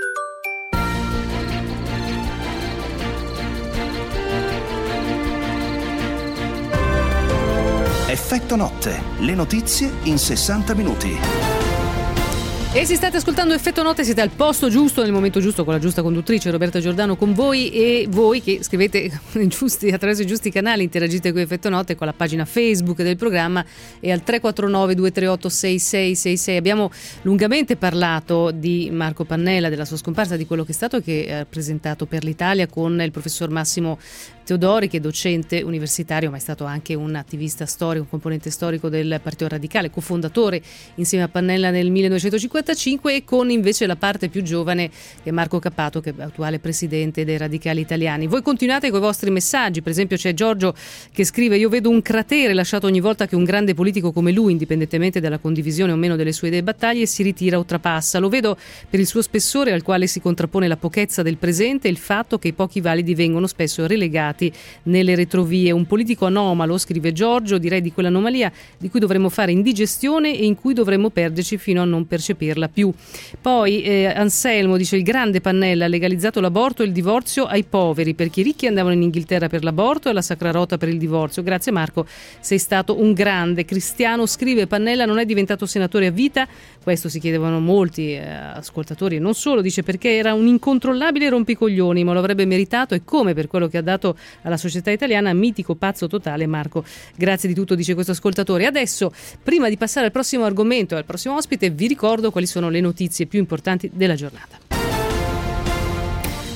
Effetto Notte, le notizie in sessanta minuti. E se state ascoltando Effetto Notte siete al posto giusto, nel momento giusto, con la giusta conduttrice Roberta Giordano con voi, e voi che scrivete giusti, attraverso i giusti canali, interagite con Effetto Notte, con la pagina Facebook del programma e al tre quattro nove due tre otto sei sei sei sei. Abbiamo lungamente parlato di Marco Pannella, della sua scomparsa, di quello che è stato e che ha presentato per l'Italia, con il professor Massimo Teodori, che è docente universitario ma è stato anche un attivista storico, un componente storico del Partito Radicale, cofondatore insieme a Pannella nel millenovecentocinquantacinque, e con invece la parte più giovane che è Marco Cappato, che è attuale presidente dei Radicali Italiani. Voi continuate con i vostri messaggi, per esempio c'è Giorgio che scrive: io vedo un cratere lasciato ogni volta che un grande politico come lui, indipendentemente dalla condivisione o meno delle sue idee e battaglie, si ritira o trapassa. Lo vedo per il suo spessore, al quale si contrappone la pochezza del presente e il fatto che i pochi validi vengono spesso relegati nelle retrovie. Un politico anomalo, scrive Giorgio, direi di quell'anomalia di cui dovremmo fare indigestione e in cui dovremmo perderci fino a non percepirla più. Poi eh, Anselmo dice: il grande Pannella ha legalizzato l'aborto e il divorzio ai poveri, perché i ricchi andavano in Inghilterra per l'aborto e la Sacra Rota per il divorzio. Grazie Marco, sei stato un grande. Cristiano scrive: Pannella non è diventato senatore a vita, questo si chiedevano molti eh, ascoltatori e non solo, dice, perché era un incontrollabile rompicoglioni, ma lo avrebbe meritato, e come, per quello che ha dato alla società italiana. Mitico, pazzo totale Marco. Grazie di tutto, dice questo ascoltatore. Adesso, prima di passare al prossimo argomento e al prossimo ospite, vi ricordo quali sono le notizie più importanti della giornata.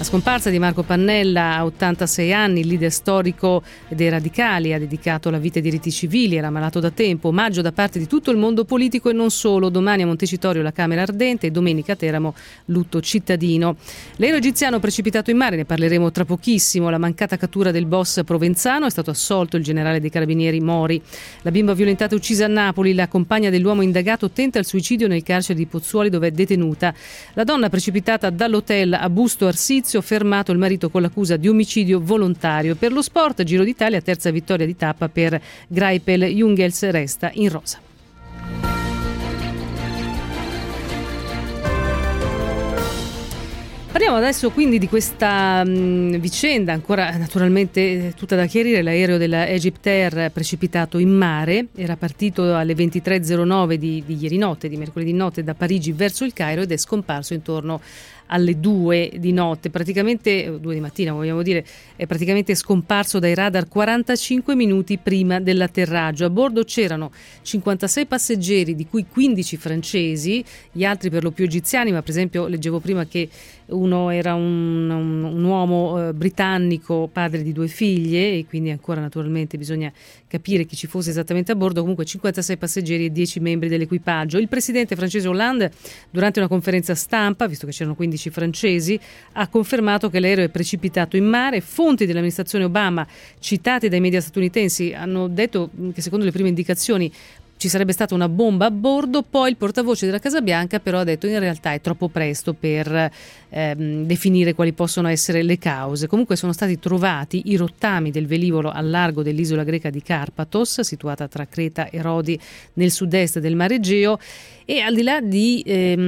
scomparsa di Marco Pannella a ottantasei anni, il leader storico dei radicali, ha dedicato la vita ai diritti civili, era malato da tempo. Omaggio da parte di tutto il mondo politico e non solo. Domani a Montecitorio la Camera ardente e domenica a Teramo lutto cittadino. L'aereo egiziano precipitato in mare, ne parleremo tra pochissimo. La mancata cattura del boss provenzano, è stato assolto il generale dei carabinieri Mori. La bimba violentata e uccisa a Napoli, la compagna dell'uomo indagato tenta il suicidio nel carcere di Pozzuoli dove è detenuta. La donna precipitata dall'hotel a Busto Arsizio, fermato il marito con l'accusa di omicidio volontario. Per lo sport, Giro d'Italia, terza vittoria di tappa per Greipel, Jungels resta in rosa. Parliamo adesso quindi di questa mh, vicenda, ancora naturalmente tutta da chiarire. L'aereo della Egyptair precipitato in mare, era partito alle ventitré e zero nove di, di ieri notte, di mercoledì notte, da Parigi verso il Cairo ed è scomparso intorno alle due di notte, praticamente due di mattina vogliamo dire, è praticamente scomparso dai radar quarantacinque minuti prima dell'atterraggio. A bordo c'erano cinquantasei passeggeri, di cui quindici francesi, gli altri per lo più egiziani, ma per esempio leggevo prima che uno era un, un, un uomo eh, britannico, padre di due figlie, e quindi ancora naturalmente bisogna capire chi ci fosse esattamente a bordo. Comunque cinquantasei passeggeri e dieci membri dell'equipaggio. Il presidente francese Hollande, durante una conferenza stampa, visto che c'erano quindici francesi, ha confermato che l'aereo è precipitato in mare. Fonti dell'amministrazione Obama, citate dai media statunitensi, hanno detto che secondo le prime indicazioni ci sarebbe stata una bomba a bordo. Poi il portavoce della Casa Bianca però ha detto in realtà è troppo presto per ehm, definire quali possono essere le cause. Comunque sono stati trovati i rottami del velivolo al largo dell'isola greca di Karpathos, situata tra Creta e Rodi nel sud-est del Mar Egeo. E al di là di,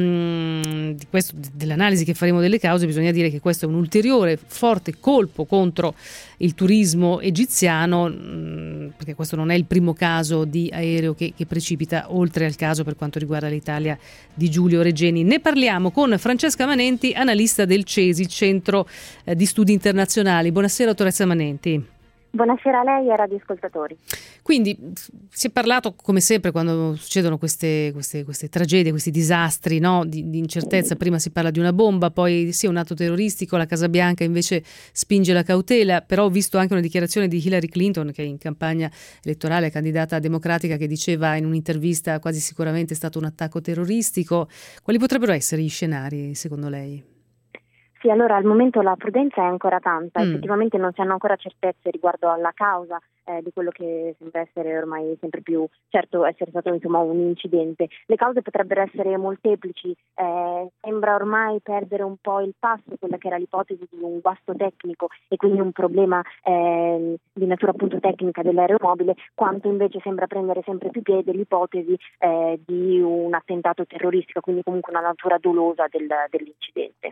ehm, di questo, dell'analisi che faremo delle cause, bisogna dire che questo è un ulteriore forte colpo contro il turismo egiziano, mh, perché questo non è il primo caso di aereo che, che precipita, oltre al caso per quanto riguarda l'Italia di Giulio Regeni. Ne parliamo con Francesca Manenti, analista del CESI, il Centro eh, di Studi Internazionali. Buonasera, dottoressa Manenti. Buonasera a lei e ai radioascoltatori. Quindi si è parlato, come sempre, quando succedono queste, queste, queste tragedie, questi disastri, no? di, di incertezza. Prima si parla di una bomba, poi sì, un atto terroristico. La Casa Bianca invece spinge la cautela, però ho visto anche una dichiarazione di Hillary Clinton, che in campagna elettorale, candidata democratica, che diceva in un'intervista quasi sicuramente è stato un attacco terroristico. Quali potrebbero essere gli scenari, secondo lei? Sì, allora al momento la prudenza è ancora tanta, Mm. effettivamente non si hanno ancora certezze riguardo alla causa eh, di quello che sembra essere ormai sempre più certo essere stato insomma un incidente. Le cause potrebbero essere molteplici, eh, sembra ormai perdere un po' il passo quella che era l'ipotesi di un guasto tecnico e quindi un problema eh, di natura appunto tecnica dell'aeromobile, quanto invece sembra prendere sempre più piede l'ipotesi eh, di un attentato terroristico, quindi comunque una natura dolosa del, dell'incidente.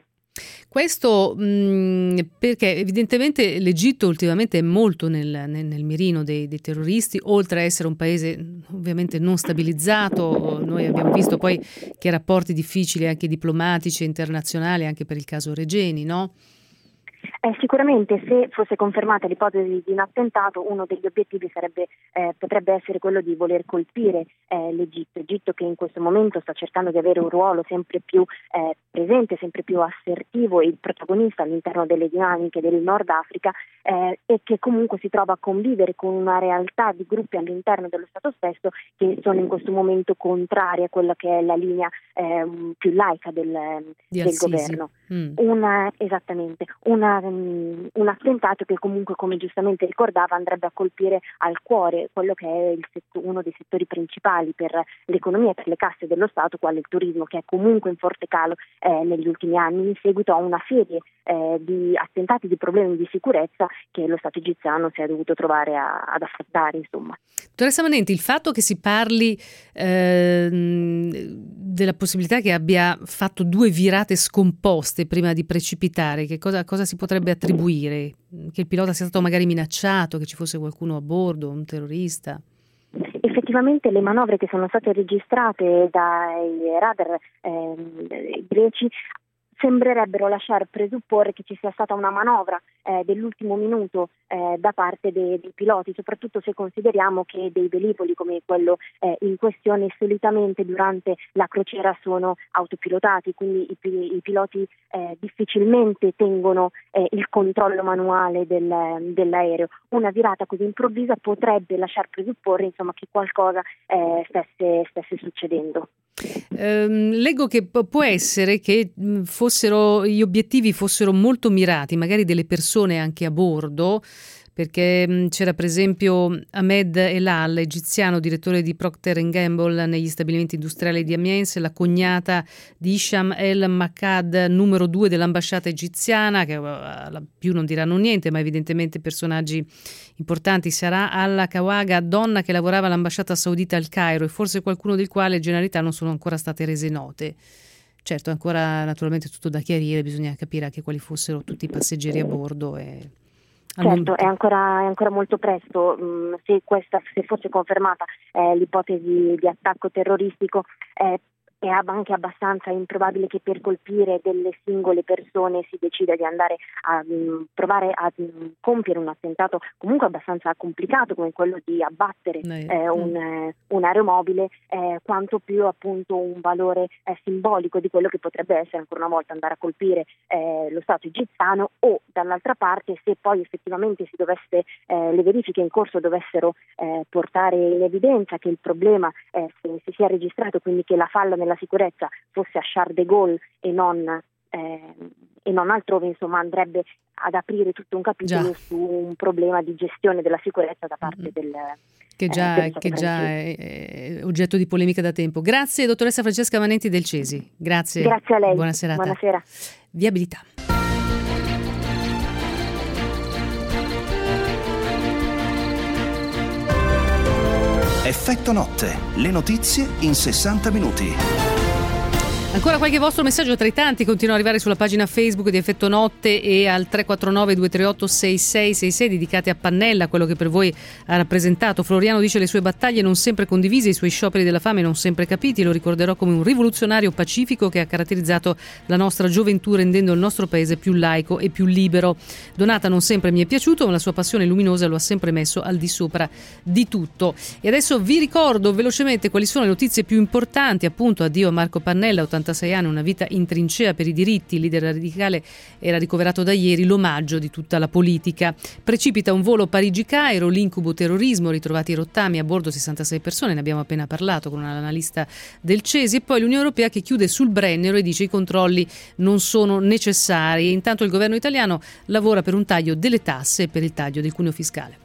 Questo mh, perché evidentemente l'Egitto ultimamente è molto nel, nel, nel mirino dei, dei terroristi, oltre a essere un paese ovviamente non stabilizzato. Noi abbiamo visto poi che rapporti difficili anche diplomatici e internazionali anche per il caso Regeni, no? Eh, sicuramente se fosse confermata l'ipotesi di un attentato, uno degli obiettivi sarebbe, eh, potrebbe essere quello di voler colpire eh, l'Egitto, Egitto che in questo momento sta cercando di avere un ruolo sempre più eh, presente, sempre più assertivo e protagonista all'interno delle dinamiche del Nord Africa eh, e che comunque si trova a convivere con una realtà di gruppi all'interno dello Stato stesso che sono in questo momento contrari a quella che è la linea eh, più laica del, del governo. Mm. Una, esattamente, una un attentato che comunque, come giustamente ricordava, andrebbe a colpire al cuore quello che è il setto, uno dei settori principali per l'economia e per le casse dello Stato, quale il turismo, che è comunque in forte calo eh, negli ultimi anni in seguito a una serie eh, di attentati, di problemi di sicurezza che lo Stato egiziano si è dovuto trovare a, ad affrontare, insomma. Dottoressa Manenti, il fatto che si parli eh, della possibilità che abbia fatto due virate scomposte prima di precipitare, che cosa, cosa si potrebbe attribuire? Che il pilota sia stato magari minacciato, che ci fosse qualcuno a bordo, un terrorista? Effettivamente le manovre che sono state registrate dai radar eh, greci sembrerebbero lasciar presupporre che ci sia stata una manovra eh, dell'ultimo minuto eh, da parte dei, dei piloti, soprattutto se consideriamo che dei velivoli come quello eh, in questione solitamente durante la crociera sono autopilotati, quindi i, i piloti eh, difficilmente tengono eh, il controllo manuale del, dell'aereo. Una virata così improvvisa potrebbe lasciar presupporre insomma che qualcosa eh, stesse, stesse succedendo. Eh, leggo che può essere che fossero gli obiettivi fossero molto mirati, magari delle persone anche a bordo, perché mh, c'era per esempio Ahmed Elal, egiziano, direttore di Procter and Gamble negli stabilimenti industriali di Amiens, la cognata di Hisham El Makad, numero due dell'ambasciata egiziana, che uh, più non diranno niente, ma evidentemente personaggi importanti. Sarà Alla Kawaga, donna che lavorava all'ambasciata saudita al Cairo e forse qualcuno del quale le generalità non sono ancora state rese note. Certo, ancora naturalmente tutto da chiarire, bisogna capire anche quali fossero tutti i passeggeri a bordo e... Certo, è ancora, è ancora molto presto. Mm, se questa se fosse confermata eh, l'ipotesi di attacco terroristico, eh, è anche abbastanza improbabile che per colpire delle singole persone si decida di andare a mh, provare a mh, compiere un attentato comunque abbastanza complicato come quello di abbattere eh, un, eh, un aeromobile, eh, quanto più appunto un valore eh, simbolico di quello che potrebbe essere ancora una volta andare a colpire eh, lo Stato egiziano, o dall'altra parte se poi effettivamente si dovesse eh, le verifiche in corso dovessero eh, portare in evidenza che il problema eh, si, si sia registrato, quindi che la falla nella sicurezza fosse a Charles de Gaulle e non, eh, e non altrove, insomma andrebbe ad aprire tutto un capitolo Già. su un problema di gestione della sicurezza da parte del che già, eh, che già è, è oggetto di polemica da tempo. Grazie dottoressa Francesca Manenti del Cesi. Grazie. Grazie a lei. Buona serata. Buonasera. Viabilità. Effetto notte, le notizie in sessanta minuti. Ancora qualche vostro messaggio tra i tanti continua ad arrivare sulla pagina Facebook di Effetto Notte e al tre quattro nove due tre otto sei sei sei sei dedicati a Pannella, quello che per voi ha rappresentato. Floriano dice: le sue battaglie non sempre condivise, i suoi scioperi della fame non sempre capiti, lo ricorderò come un rivoluzionario pacifico che ha caratterizzato la nostra gioventù rendendo il nostro paese più laico e più libero. Donata non sempre mi è piaciuto, ma la sua passione luminosa lo ha sempre messo al di sopra di tutto. E adesso vi ricordo velocemente quali sono le notizie più importanti. Appunto, addio a Marco Pannella, ottantasei anni, una vita in trincea per i diritti, il leader radicale era ricoverato da ieri, l'omaggio di tutta la politica. Precipita un volo Parigi-Cairo, l'incubo terrorismo, ritrovati i rottami, a bordo sessantasei persone, ne abbiamo appena parlato con un analista del Cesi, e poi l'Unione Europea che chiude sul Brennero e dice i controlli non sono necessari. E intanto il governo italiano lavora per un taglio delle tasse e per il taglio del cuneo fiscale.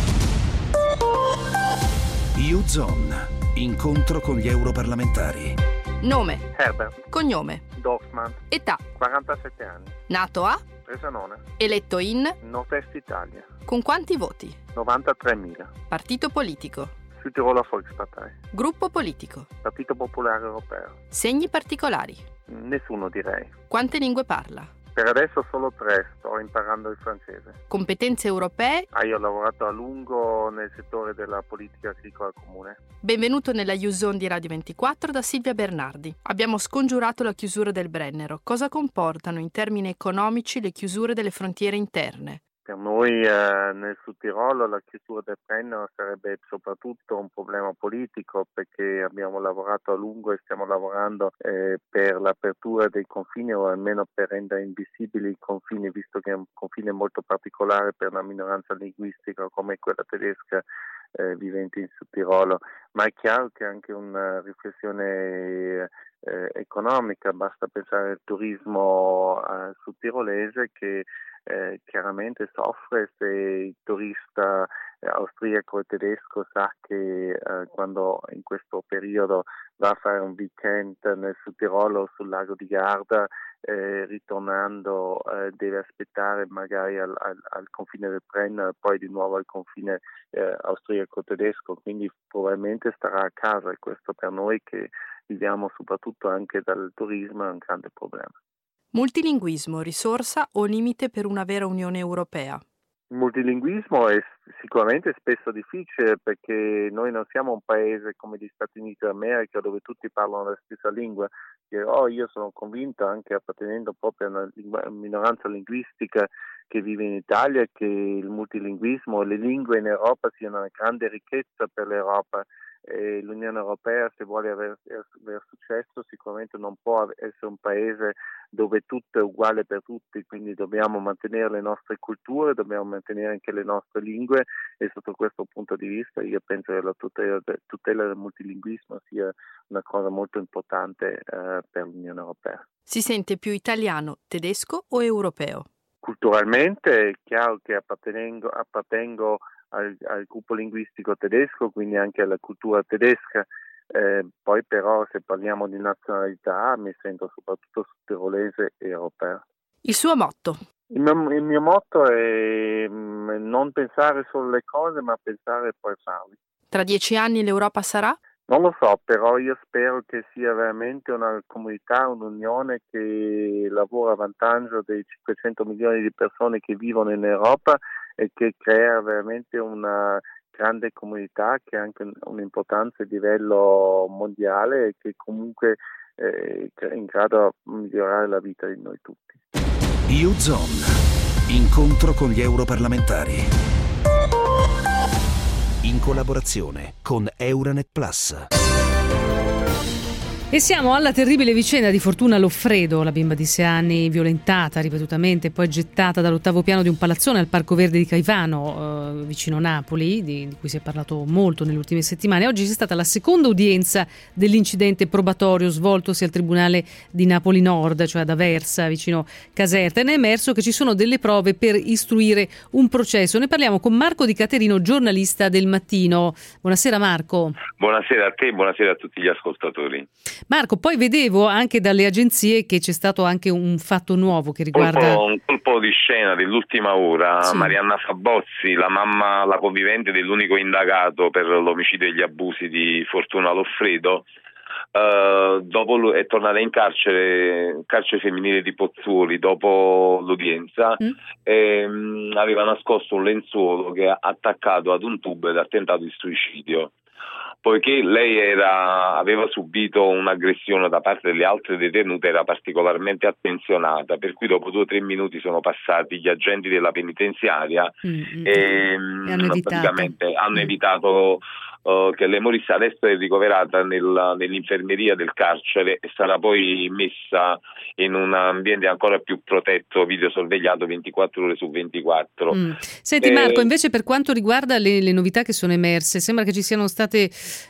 U-Zone, incontro con gli europarlamentari. Nome. Herbert. Cognome. Dorfman. Età. quarantasette anni. Nato a? Presanone. Eletto in? Nord-Est Italia. Con quanti voti? novantatremila. Partito politico. Südtiroler Volkspartei. Gruppo politico. Partito Popolare Europeo. Segni particolari? Nessuno, direi. Quante lingue parla? Per adesso solo tre, sto imparando il francese. Competenze europee? Ah, io ho lavorato a lungo nel settore della politica agricola comune. Benvenuto nella U-Zone di Radio ventiquattro da Silvia Bernardi. Abbiamo scongiurato la chiusura del Brennero. Cosa comportano in termini economici le chiusure delle frontiere interne? Per noi eh, nel Sud Tirolo la chiusura del Brennero sarebbe soprattutto un problema politico, perché abbiamo lavorato a lungo e stiamo lavorando eh, per l'apertura dei confini, o almeno per rendere invisibili i confini, visto che è un confine molto particolare per una minoranza linguistica come quella tedesca eh, vivente in Sud Tirolo. Ma è chiaro che anche una riflessione eh, economica, basta pensare al turismo eh, sudtirolese che Eh, chiaramente soffre se il turista eh, austriaco e tedesco sa che eh, quando in questo periodo va a fare un weekend nel Sud Tirolo sul lago di Garda, eh, ritornando eh, deve aspettare magari al, al, al confine del Brenner e poi di nuovo al confine eh, austriaco-tedesco, quindi probabilmente starà a casa, e questo per noi che viviamo soprattutto anche dal turismo è un grande problema. Multilinguismo, risorsa o limite per una vera Unione Europea? Il multilinguismo è sicuramente spesso difficile perché noi non siamo un paese come gli Stati Uniti d'America dove tutti parlano la stessa lingua. Però io sono convinto, anche appartenendo proprio a una lingua, minoranza linguistica che vive in Italia, che il multilinguismo e le lingue in Europa siano una grande ricchezza per l'Europa. E l'Unione Europea, se vuole avere, avere successo, sicuramente non può essere un paese dove tutto è uguale per tutti, quindi dobbiamo mantenere le nostre culture, dobbiamo mantenere anche le nostre lingue, e sotto questo punto di vista io penso che la tutela, tutela del multilinguismo sia una cosa molto importante eh, per l'Unione Europea. Si sente più italiano, tedesco o europeo? Culturalmente è chiaro che appartengo, appartengo al, al gruppo linguistico tedesco, quindi anche alla cultura tedesca, eh, poi però se parliamo di nazionalità mi sento soprattutto tirolese e europeo. Il suo motto? Il mio, il mio motto è non pensare solo alle cose ma pensare e poi farle. Tra dieci anni l'Europa sarà? Non lo so, però io spero che sia veramente una comunità, un'unione che lavora a vantaggio dei cinquecento milioni di persone che vivono in Europa e che crea veramente una grande comunità che ha anche un'importanza a livello mondiale e che comunque è in grado di migliorare la vita di noi tutti. U-Zone, incontro con gli europarlamentari. In collaborazione con Euranet Plus. E siamo alla terribile vicenda di Fortuna Loffredo, la bimba di sei anni violentata ripetutamente e poi gettata dall'ottavo piano di un palazzone al Parco Verde di Caivano, eh, vicino Napoli, di, di cui si è parlato molto nelle ultime settimane. Oggi c'è stata la seconda udienza dell'incidente probatorio svoltosi al Tribunale di Napoli Nord, cioè ad Aversa, vicino Caserta, e ne è emerso che ci sono delle prove per istruire un processo. Ne parliamo con Marco Di Caterino, giornalista del Mattino. Buonasera Marco. Buonasera a te e buonasera a tutti gli ascoltatori. Marco, poi vedevo anche dalle agenzie che c'è stato anche un fatto nuovo che riguarda... Un colpo di scena dell'ultima ora. Sì. Marianna Fabozzi, la mamma, la convivente dell'unico indagato per l'omicidio e gli abusi di Fortuna Loffredo, uh, dopo è tornata in carcere, carcere femminile di Pozzuoli, dopo l'udienza, mm. e, um, aveva nascosto un lenzuolo che ha attaccato ad un tubo ed ha tentato il suicidio. Poiché lei era, aveva subito un'aggressione da parte delle altre detenute, era particolarmente attenzionata, per cui dopo due o tre minuti sono passati gli agenti della penitenziaria mm-hmm. e, e hanno praticamente evitato. hanno evitato uh, che lei morisse. Adesso è ricoverata nel, nell'infermeria del carcere e sarà poi messa in un ambiente ancora più protetto, videosorvegliato ventiquattro ore su ventiquattro. Mm. Senti Marco, eh, invece per quanto riguarda le, le novità che sono emerse, sembra che ci siano state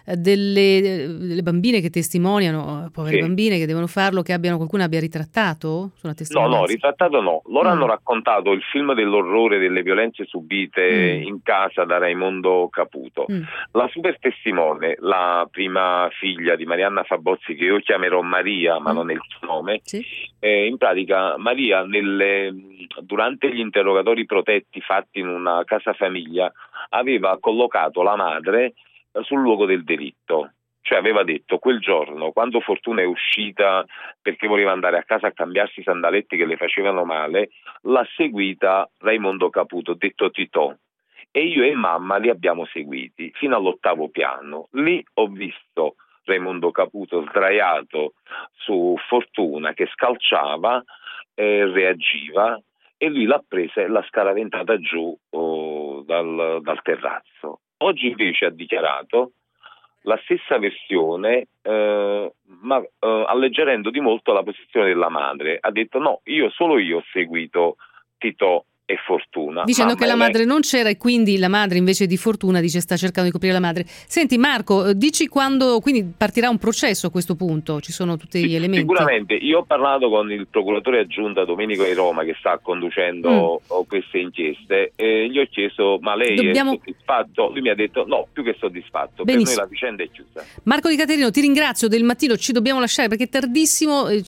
delle, delle bambine che testimoniano, povere sì. bambine che devono farlo, che abbiano qualcuno abbia ritrattato sulla testimonianza? No, no, ritrattato no. Loro mm. hanno raccontato il film dell'orrore delle violenze subite mm. in casa da Raimondo Caputo. Mm. La super testimone, la prima figlia di Marianna Fabozzi, che io chiamerò Maria, ma mm. non è il suo nome, sì. eh, in pratica Maria nelle, durante gli interrogatori protetti fatti in una casa famiglia aveva collocato la madre sul luogo del delitto, cioè aveva detto quel giorno quando Fortuna è uscita perché voleva andare a casa a cambiarsi i sandaletti che le facevano male, l'ha seguita Raimondo Caputo, detto Titò, e io e mamma li abbiamo seguiti fino all'ottavo piano. Lì ho visto Raimondo Caputo sdraiato su Fortuna che scalciava e reagiva, e lui l'ha presa e l'ha scaraventata giù oh, dal, dal terrazzo. Oggi invece ha dichiarato la stessa versione, eh, ma eh, alleggerendo di molto la posizione della madre. Ha detto no, io solo io ho seguito Titò e Fortuna. Dicendo Mamma che la madre lei... non c'era e quindi la madre invece di Fortuna dice sta cercando di coprire la madre. Senti Marco, dici quando quindi partirà un processo a questo punto? Ci sono tutti gli sì, elementi? Sicuramente. Io ho parlato con il procuratore aggiunta Domenico di Roma che sta conducendo mm. queste inchieste e gli ho chiesto ma lei Dobbiamo... è soddisfatto? Lui mi ha detto no, più che soddisfatto. Benissimo. Per noi la vicenda è chiusa. Marco Di Caterino, ti ringrazio del Mattino, ci dobbiamo lasciare perché è tardissimo,